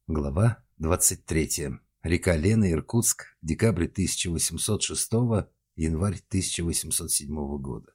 Глава 23. Река Лена, Иркутск, декабрь 1806, январь 1807 года.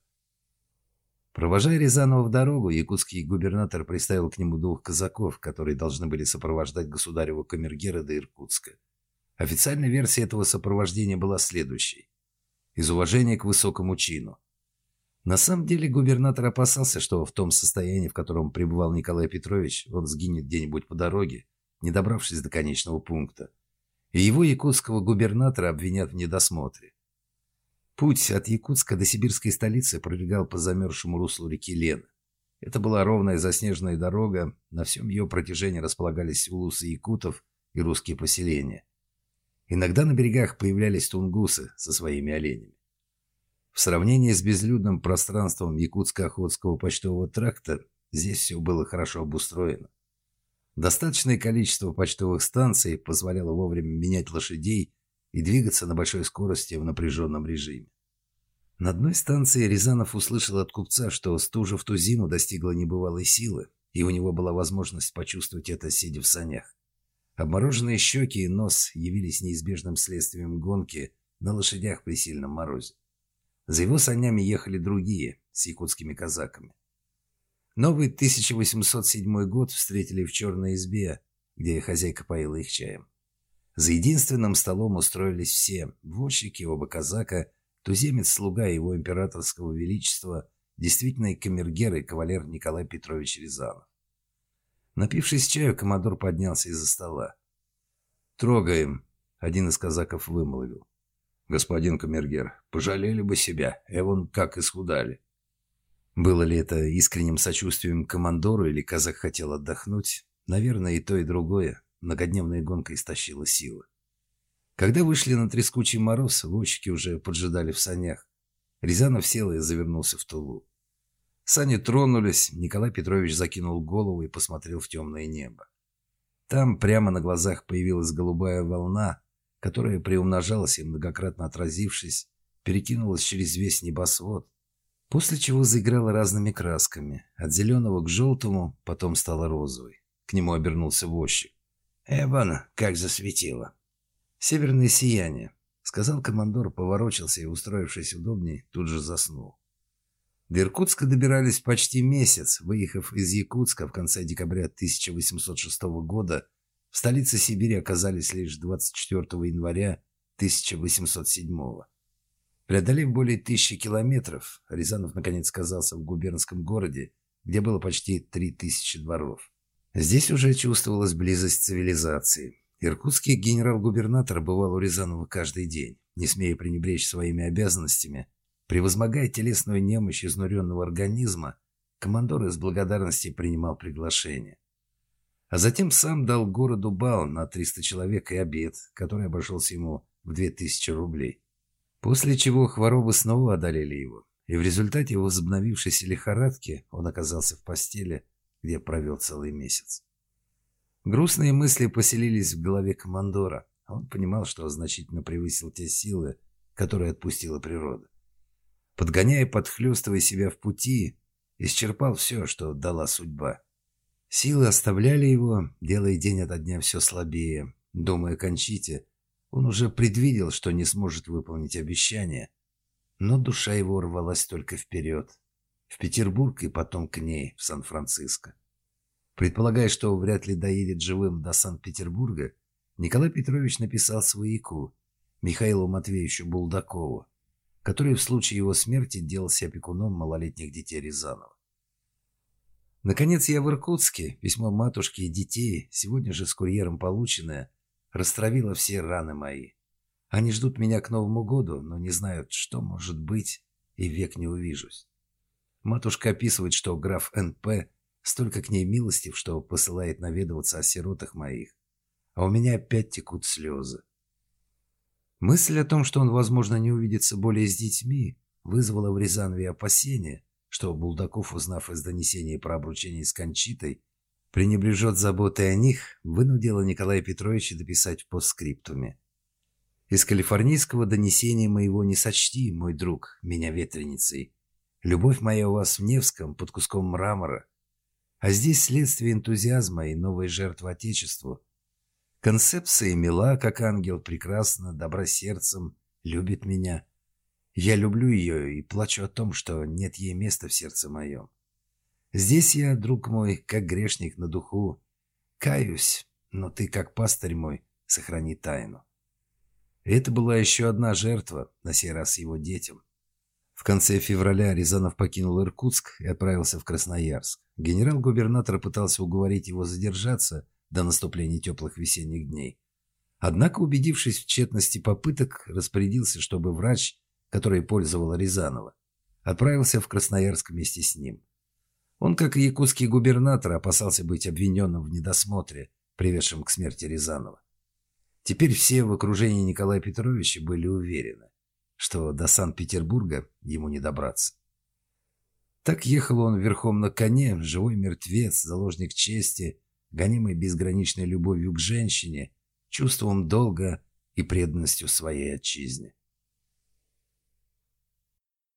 Провожая Рязанова в дорогу, якутский губернатор приставил к нему двух казаков, которые должны были сопровождать государева камергера до Иркутска. Официальная версия этого сопровождения была следующей: из уважения к высокому чину. На самом деле губернатор опасался, что в том состоянии, в котором пребывал Николай Петрович, он сгинет где-нибудь по дороге, не добравшись до конечного пункта, и его якутского губернатора обвинят в недосмотре. Путь от Якутска до сибирской столицы пролегал по замерзшему руслу реки Лена. Это была ровная заснеженная дорога, на всем ее протяжении располагались улусы якутов и русские поселения. Иногда на берегах появлялись тунгусы со своими оленями. В сравнении с безлюдным пространством Якутско-Охотского почтового тракта здесь все было хорошо обустроено. Достаточное количество почтовых станций позволяло вовремя менять лошадей и двигаться на большой скорости в напряженном режиме. На одной станции Рязанов услышал от купца, что стужа в ту зиму достигла небывалой силы, и у него была возможность почувствовать это, сидя в санях. Обмороженные щеки и нос явились неизбежным следствием гонки на лошадях при сильном морозе. За его санями ехали другие, с якутскими казаками. Новый 1807 год встретили в черной избе, где хозяйка поила их чаем. За единственным столом устроились все: возчики, оба казака, туземец-слуга его императорского величества, действительный камергер и кавалер Николай Петрович Рязанов. Напившись чаю, коммодор поднялся из-за стола. «Трогаем», — один из казаков вымолвил. «Господин камергер, пожалели бы себя, вон как исхудали». Было ли это искренним сочувствием к командору, или казак хотел отдохнуть? Наверное, и то, и другое. Многодневная гонка истощила силы. Когда вышли на трескучий мороз, возчики уже поджидали в санях. Рязанов сел и завернулся в тулуп. Сани тронулись, Николай Петрович закинул голову и посмотрел в темное небо. Там прямо на глазах появилась голубая волна, которая приумножалась и, многократно отразившись, перекинулась через весь небосвод, после чего заиграла разными красками, от зеленого к желтому, потом стала розовой. К нему обернулся возчик. «Вон, как засветило!» «Северное сияние», — сказал командор, поворочился и, устроившись удобней, тут же заснул. До Иркутска добирались почти месяц. Выехав из Якутска в конце декабря 1806 года, в столице Сибири оказались лишь 24 января 1807. Преодолев более 1000 километров, Рязанов наконец оказался в губернском городе, где было почти 3000 дворов. Здесь уже чувствовалась близость цивилизации. Иркутский генерал-губернатор бывал у Рязанова каждый день, не смея пренебречь своими обязанностями. Превозмогая телесную немощь изнуренного организма, командор из благодарности принимал приглашение. А затем сам дал городу бал на 300 человек и обед, который обошелся ему в 2000 рублей. После чего хворобы снова одолели его, и в результате возобновившейся лихорадки он оказался в постели, где провел целый месяц. Грустные мысли поселились в голове командора, а он понимал, что значительно превысил те силы, которые отпустила природа. Подгоняя, подхлёстывая себя в пути, исчерпал все, что дала судьба. Силы оставляли его, делая день ото дня все слабее. Думая о Кончите, он уже предвидел, что не сможет выполнить обещание, но душа его рвалась только вперед, в Петербург и потом к ней, в Сан-Франциско. Предполагая, что вряд ли доедет живым до Санкт-Петербурга, Николай Петрович написал свояку, Михаилу Матвеевичу Булдакову, который в случае его смерти делался опекуном малолетних детей Рязанова. Наконец я в Иркутске. Письмо матушки и детей, сегодня же с курьером полученное, растравило все раны мои. Они ждут меня к Новому году, но не знают, что может быть, и век не увижусь. Матушка описывает, что граф Н.П. столько к ней милостив, что посылает наведываться о сиротах моих, а у меня опять текут слезы. Мысль о том, что он, возможно, не увидится более с детьми, вызвала в Рязанове опасение, что Булдаков, узнав из донесений про обручение с Кончитой, пренебрежет заботой о них, вынудила Николая Петровича дописать в постскриптуме. «Из калифорнийского донесения моего не сочти, мой друг, меня ветреницей. Любовь моя у вас в Невском под куском мрамора. А здесь следствие энтузиазма и новая жертва Отечеству. Концепция мила, как ангел, прекрасна, добра сердцем, любит меня. Я люблю ее и плачу о том, что нет ей места в сердце моем. Здесь я, друг мой, как грешник на духу. Каюсь, но ты, как пастырь мой, сохрани тайну. И это была еще одна жертва, на сей раз его детям. В конце февраля Рязанов покинул Иркутск и отправился в Красноярск. Генерал-губернатор пытался уговорить его задержаться до наступления теплых весенних дней. Однако, убедившись в тщетности попыток, распорядился, чтобы врач, который пользовал Рязанова, отправился в Красноярск вместе с ним. Он, как и якутский губернатор, опасался быть обвиненным в недосмотре, приведшем к смерти Рязанова. Теперь все в окружении Николая Петровича были уверены, что до Санкт-Петербурга ему не добраться. Так ехал он верхом на коне, живой мертвец, заложник чести, гонимый безграничной любовью к женщине, чувством долга и преданностью своей отчизне.